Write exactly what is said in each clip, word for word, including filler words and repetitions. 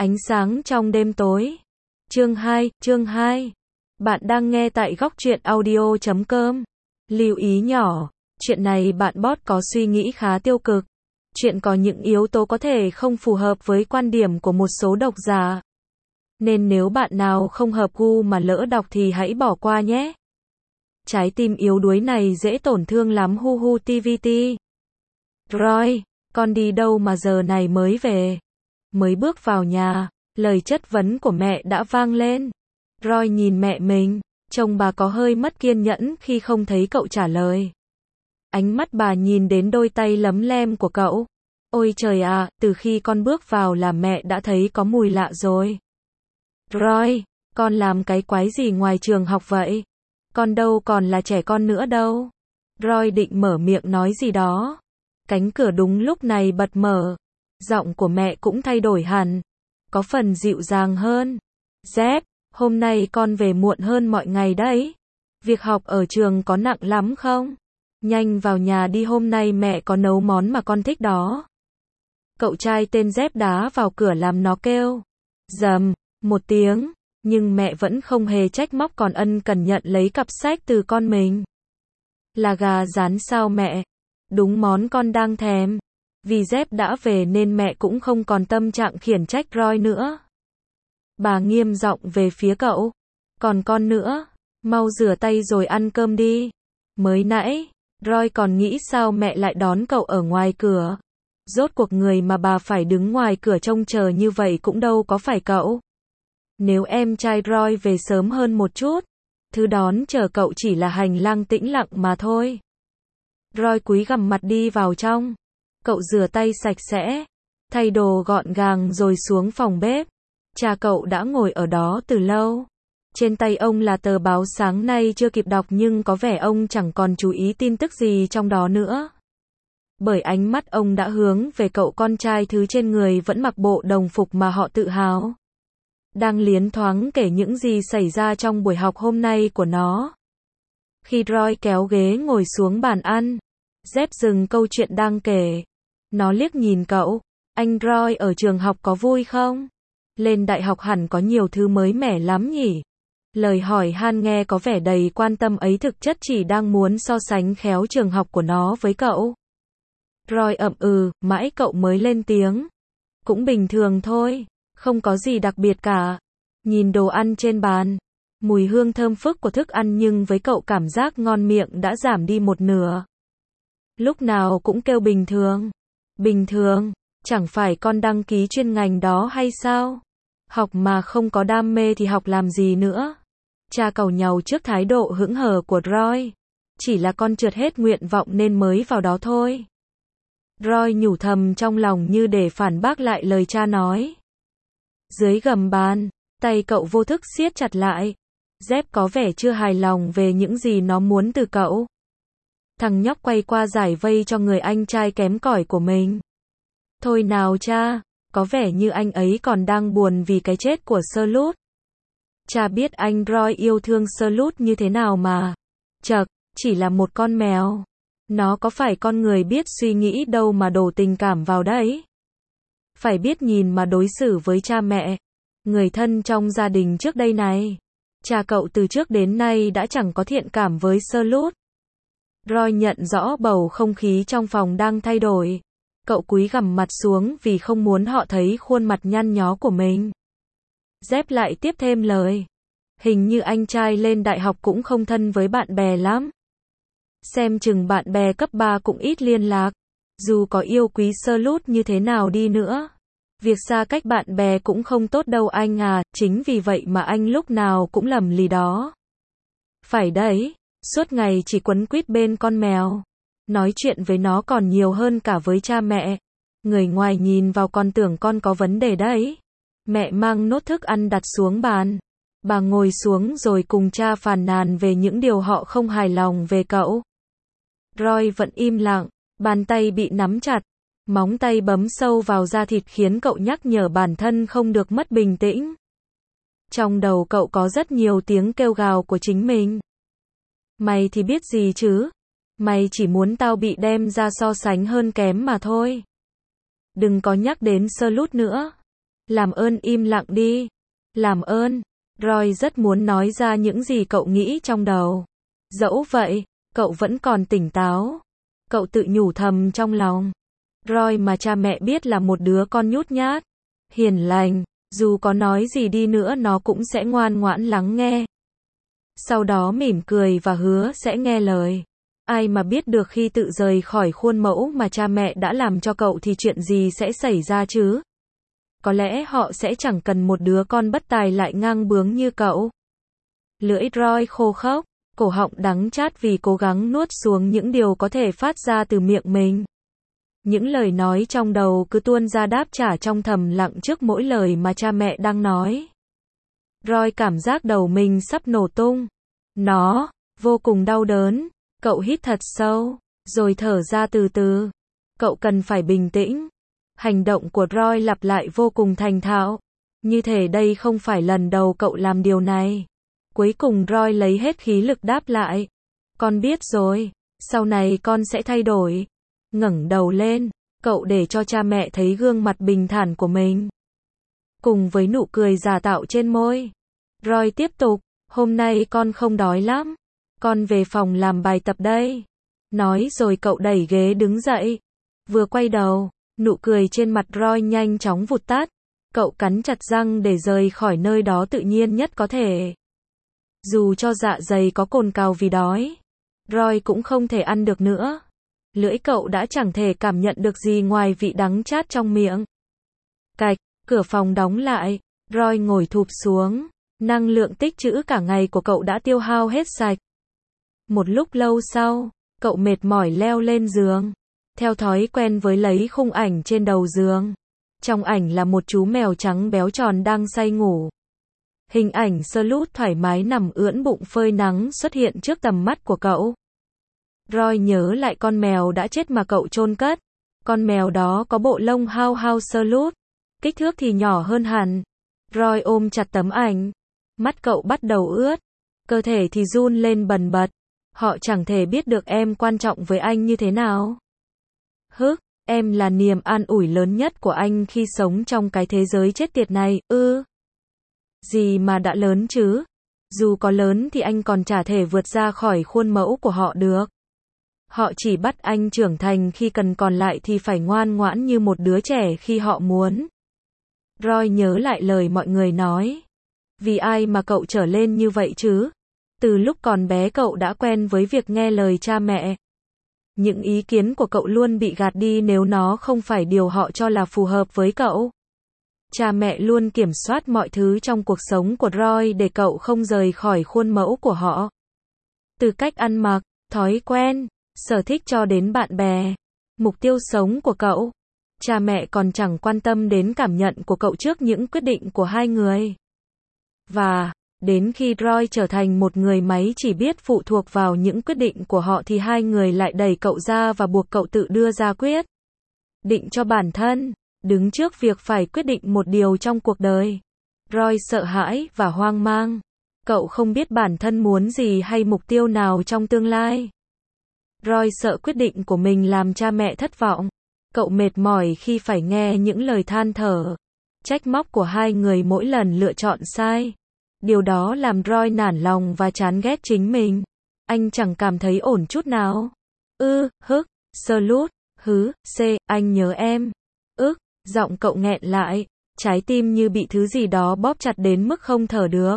Ánh sáng trong đêm tối. Chương hai, chương hai. Bạn đang nghe tại góc truyện audio chấm com. Lưu ý nhỏ, chuyện này bạn bot có suy nghĩ khá tiêu cực. Chuyện có những yếu tố có thể không phù hợp với quan điểm của một số độc giả. Nên nếu bạn nào không hợp gu mà lỡ đọc thì hãy bỏ qua nhé. Trái tim yếu đuối này dễ tổn thương lắm hu hu tê vê tê. Roy, con đi đâu mà giờ này mới về? Mới bước vào nhà, lời chất vấn của mẹ đã vang lên. Roy nhìn mẹ mình, trông bà có hơi mất kiên nhẫn khi không thấy cậu trả lời. Ánh mắt bà nhìn đến đôi tay lấm lem của cậu. Ôi trời à, từ khi con bước vào là mẹ đã thấy có mùi lạ rồi. Roy, con làm cái quái gì ngoài trường học vậy? Con đâu còn là trẻ con nữa đâu. Roy định mở miệng nói gì đó. Cánh cửa đúng lúc này bật mở. Giọng của mẹ cũng thay đổi hẳn. Có phần dịu dàng hơn. Dép, hôm nay con về muộn hơn mọi ngày đấy. Việc học ở trường có nặng lắm không? Nhanh vào nhà đi, hôm nay mẹ có nấu món mà con thích đó. Cậu trai tên Dép đá vào cửa làm nó kêu. Dầm, một tiếng. Nhưng mẹ vẫn không hề trách móc còn ân cần nhận lấy cặp sách từ con mình. Là gà rán sao mẹ? Đúng món con đang thèm. Vì Dép đã về nên mẹ cũng không còn tâm trạng khiển trách Roy nữa. Bà nghiêm giọng về phía cậu. Còn con nữa, mau rửa tay rồi ăn cơm đi. Mới nãy, Roy còn nghĩ sao mẹ lại đón cậu ở ngoài cửa. Rốt cuộc người mà bà phải đứng ngoài cửa trông chờ như vậy cũng đâu có phải cậu. Nếu em trai Roy về sớm hơn một chút, thứ đón chờ cậu chỉ là hành lang tĩnh lặng mà thôi. Roy cúi gằm mặt đi vào trong. Cậu rửa tay sạch sẽ, thay đồ gọn gàng rồi xuống phòng bếp. Cha cậu đã ngồi ở đó từ lâu. Trên tay ông là tờ báo sáng nay chưa kịp đọc nhưng có vẻ ông chẳng còn chú ý tin tức gì trong đó nữa. Bởi ánh mắt ông đã hướng về cậu con trai thứ trên người vẫn mặc bộ đồng phục mà họ tự hào. Đang liến thoáng kể những gì xảy ra trong buổi học hôm nay của nó. Khi Roy kéo ghế ngồi xuống bàn ăn, Dép dừng câu chuyện đang kể. Nó liếc nhìn cậu. Anh Roy ở trường học có vui không? Lên đại học hẳn có nhiều thứ mới mẻ lắm nhỉ? Lời hỏi han nghe có vẻ đầy quan tâm ấy thực chất chỉ đang muốn so sánh khéo trường học của nó với cậu. Roy ậm ừ, mãi cậu mới lên tiếng. Cũng bình thường thôi, không có gì đặc biệt cả. Nhìn đồ ăn trên bàn, mùi hương thơm phức của thức ăn nhưng với cậu cảm giác ngon miệng đã giảm đi một nửa. Lúc nào cũng kêu bình thường. Bình thường, chẳng phải con đăng ký chuyên ngành đó hay sao? Học mà không có đam mê thì học làm gì nữa? Cha càu nhàu trước thái độ hững hờ của Roy. Chỉ là con trượt hết nguyện vọng nên mới vào đó thôi. Roy nhủ thầm trong lòng như để phản bác lại lời cha nói. Dưới gầm bàn, tay cậu vô thức siết chặt lại. Dép có vẻ chưa hài lòng về những gì nó muốn từ cậu. Thằng nhóc quay qua giải vây cho người anh trai kém cỏi của mình. Thôi nào cha, có vẻ như anh ấy còn đang buồn vì cái chết của Charlotte. Cha biết anh Roy yêu thương Charlotte như thế nào mà. Chậc, chỉ là một con mèo. Nó có phải con người biết suy nghĩ đâu mà đổ tình cảm vào đấy. Phải biết nhìn mà đối xử với cha mẹ, người thân trong gia đình trước đây này. Cha cậu từ trước đến nay đã chẳng có thiện cảm với Charlotte. Roy nhận rõ bầu không khí trong phòng đang thay đổi. Cậu cúi gằm mặt xuống vì không muốn họ thấy khuôn mặt nhăn nhó của mình. Dép lại tiếp thêm lời. Hình như anh trai lên đại học cũng không thân với bạn bè lắm. Xem chừng bạn bè cấp ba cũng ít liên lạc. Dù có yêu quý Charlotte như thế nào đi nữa, việc xa cách bạn bè cũng không tốt đâu anh à, chính vì vậy mà anh lúc nào cũng lầm lì đó. Phải đấy, suốt ngày chỉ quấn quýt bên con mèo. Nói chuyện với nó còn nhiều hơn cả với cha mẹ. Người ngoài nhìn vào còn tưởng con có vấn đề đấy. Mẹ mang nốt thức ăn đặt xuống bàn. Bà ngồi xuống rồi cùng cha phàn nàn về những điều họ không hài lòng về cậu. Roy vẫn im lặng, bàn tay bị nắm chặt. Móng tay bấm sâu vào da thịt khiến cậu nhắc nhở bản thân không được mất bình tĩnh. Trong đầu cậu có rất nhiều tiếng kêu gào của chính mình. Mày thì biết gì chứ? Mày chỉ muốn tao bị đem ra so sánh hơn kém mà thôi. Đừng có nhắc đến Charlotte nữa. Làm ơn im lặng đi. Làm ơn. Roy rất muốn nói ra những gì cậu nghĩ trong đầu. Dẫu vậy, cậu vẫn còn tỉnh táo. Cậu tự nhủ thầm trong lòng. Roy mà cha mẹ biết là một đứa con nhút nhát, hiền lành, dù có nói gì đi nữa nó cũng sẽ ngoan ngoãn lắng nghe. Sau đó mỉm cười và hứa sẽ nghe lời. Ai mà biết được khi tự rời khỏi khuôn mẫu mà cha mẹ đã làm cho cậu thì chuyện gì sẽ xảy ra chứ? Có lẽ họ sẽ chẳng cần một đứa con bất tài lại ngang bướng như cậu. Lưỡi Roy khô khốc, cổ họng đắng chát vì cố gắng nuốt xuống những điều có thể phát ra từ miệng mình. Những lời nói trong đầu cứ tuôn ra đáp trả trong thầm lặng trước mỗi lời mà cha mẹ đang nói. Roy cảm giác đầu mình sắp nổ tung. Nó vô cùng đau đớn. Cậu hít thật sâu, rồi thở ra từ từ. Cậu cần phải bình tĩnh. Hành động của Roy lặp lại vô cùng thành thạo. Như thể đây không phải lần đầu cậu làm điều này. Cuối cùng Roy lấy hết khí lực đáp lại. Con biết rồi, sau này con sẽ thay đổi. Ngẩng đầu lên, cậu để cho cha mẹ thấy gương mặt bình thản của mình. Cùng với nụ cười giả tạo trên môi. Roy tiếp tục, hôm nay con không đói lắm. Con về phòng làm bài tập đây. Nói rồi cậu đẩy ghế đứng dậy. Vừa quay đầu, nụ cười trên mặt Roy nhanh chóng vụt tắt. Cậu cắn chặt răng để rời khỏi nơi đó tự nhiên nhất có thể. Dù cho dạ dày có cồn cào vì đói, Roy cũng không thể ăn được nữa. Lưỡi cậu đã chẳng thể cảm nhận được gì ngoài vị đắng chát trong miệng. Cạch, cửa phòng đóng lại. Roy ngồi thụp xuống. Năng lượng tích trữ cả ngày của cậu đã tiêu hao hết sạch. Một lúc lâu sau, cậu mệt mỏi leo lên giường. Theo thói quen với lấy khung ảnh trên đầu giường. Trong ảnh là một chú mèo trắng béo tròn đang say ngủ. Hình ảnh Salute thoải mái nằm ưỡn bụng phơi nắng xuất hiện trước tầm mắt của cậu. Roy nhớ lại con mèo đã chết mà cậu chôn cất. Con mèo đó có bộ lông hao hao Salute. Kích thước thì nhỏ hơn hẳn. Roy ôm chặt tấm ảnh. Mắt cậu bắt đầu ướt. Cơ thể thì run lên bần bật. Họ chẳng thể biết được em quan trọng với anh như thế nào. Hức, em là niềm an ủi lớn nhất của anh khi sống trong cái thế giới chết tiệt này, ư. Gì mà đã lớn chứ? Dù có lớn thì anh còn chả thể vượt ra khỏi khuôn mẫu của họ được. Họ chỉ bắt anh trưởng thành khi cần, còn lại thì phải ngoan ngoãn như một đứa trẻ khi họ muốn. Roy nhớ lại lời mọi người nói. Vì ai mà cậu trở lên như vậy chứ? Từ lúc còn bé cậu đã quen với việc nghe lời cha mẹ. Những ý kiến của cậu luôn bị gạt đi nếu nó không phải điều họ cho là phù hợp với cậu. Cha mẹ luôn kiểm soát mọi thứ trong cuộc sống của Roy để cậu không rời khỏi khuôn mẫu của họ. Từ cách ăn mặc, thói quen, sở thích cho đến bạn bè, mục tiêu sống của cậu. Cha mẹ còn chẳng quan tâm đến cảm nhận của cậu trước những quyết định của hai người. Và, đến khi Roy trở thành một người máy chỉ biết phụ thuộc vào những quyết định của họ thì hai người lại đẩy cậu ra và buộc cậu tự đưa ra quyết định cho bản thân, đứng trước việc phải quyết định một điều trong cuộc đời. Roy sợ hãi và hoang mang. Cậu không biết bản thân muốn gì hay mục tiêu nào trong tương lai. Roy sợ quyết định của mình làm cha mẹ thất vọng. Cậu mệt mỏi khi phải nghe những lời than thở, trách móc của hai người mỗi lần lựa chọn sai. Điều đó làm Roy nản lòng và chán ghét chính mình. Anh chẳng cảm thấy ổn chút nào. Ư, hức, Salute, hứ, c, anh nhớ em. Ức, giọng cậu nghẹn lại, trái tim như bị thứ gì đó bóp chặt đến mức không thở được.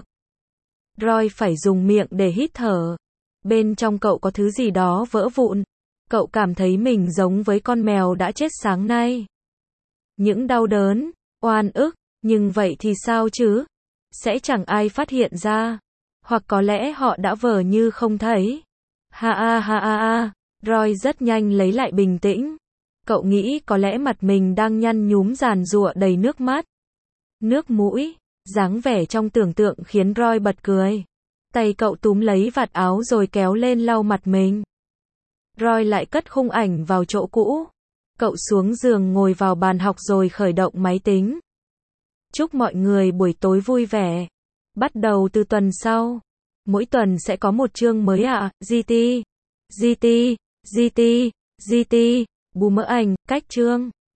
Roy phải dùng miệng để hít thở. Bên trong cậu có thứ gì đó vỡ vụn. Cậu cảm thấy mình giống với con mèo đã chết sáng nay. Những đau đớn, oan ức, nhưng vậy thì sao chứ? Sẽ chẳng ai phát hiện ra. Hoặc có lẽ họ đã vờ như không thấy. Ha ha ha ha ha. Roy rất nhanh lấy lại bình tĩnh. Cậu nghĩ có lẽ mặt mình đang nhăn nhúm giàn giụa đầy nước mắt. Nước mũi, dáng vẻ trong tưởng tượng khiến Roy bật cười. Tay cậu túm lấy vạt áo rồi kéo lên lau mặt mình. Roy lại cất khung ảnh vào chỗ cũ. Cậu xuống giường ngồi vào bàn học rồi khởi động máy tính. Chúc mọi người buổi tối vui vẻ. Bắt đầu từ tuần sau. Mỗi tuần sẽ có một chương mới ạ. À. giê tê, giê tê, giê tê, giê tê, bù mỡ ảnh, cách chương.